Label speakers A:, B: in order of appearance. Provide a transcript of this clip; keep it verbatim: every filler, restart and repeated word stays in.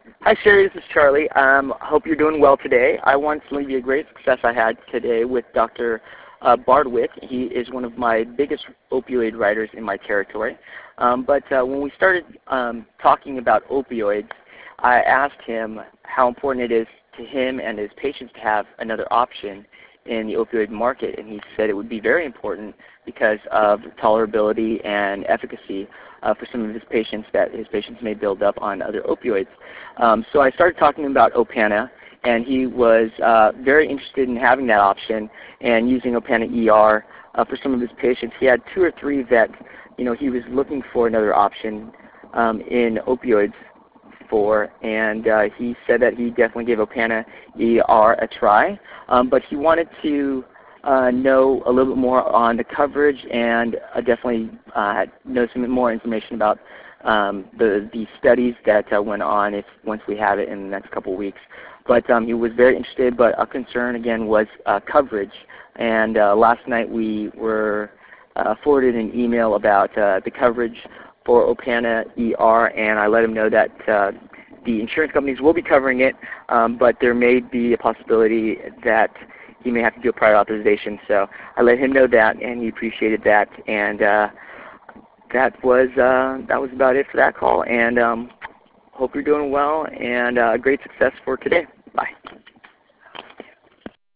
A: Hi Sherry, this is Charlie. Um, hope you're doing well today. I want to leave you a great success I had today with Doctor Uh, Bardwick. He is one of my biggest opioid writers in my territory. Um, but uh, when we started um, talking about opioids, I asked him how important it is to him and his patients to have another option in the opioid market, and he said it would be very important because of tolerability and efficacy uh, for some of his patients, that his patients may build up on other opioids. Um, so I started talking about Opana, and he was uh, very interested in having that option and using Opana E R uh, for some of his patients. He had two or three that, you know, he was looking for another option um, in opioids for, and uh, he said that he definitely gave Opana E R a try, um, but he wanted to uh, know a little bit more on the coverage and uh, definitely uh, know some more information about um, the, the studies that uh, went on if once we have it in the next couple of weeks. But um, he was very interested, but a concern again was uh, coverage, and uh, last night we were uh, forwarded an email about uh, the coverage for Opana E R, and I let him know that uh, the insurance companies will be covering it, um, but there may be a possibility that he may have to do a prior authorization. So I let him know that, and he appreciated that, and uh, that was uh, that was about it for that call. And um, hope you're doing well, and uh, great success for today. Bye.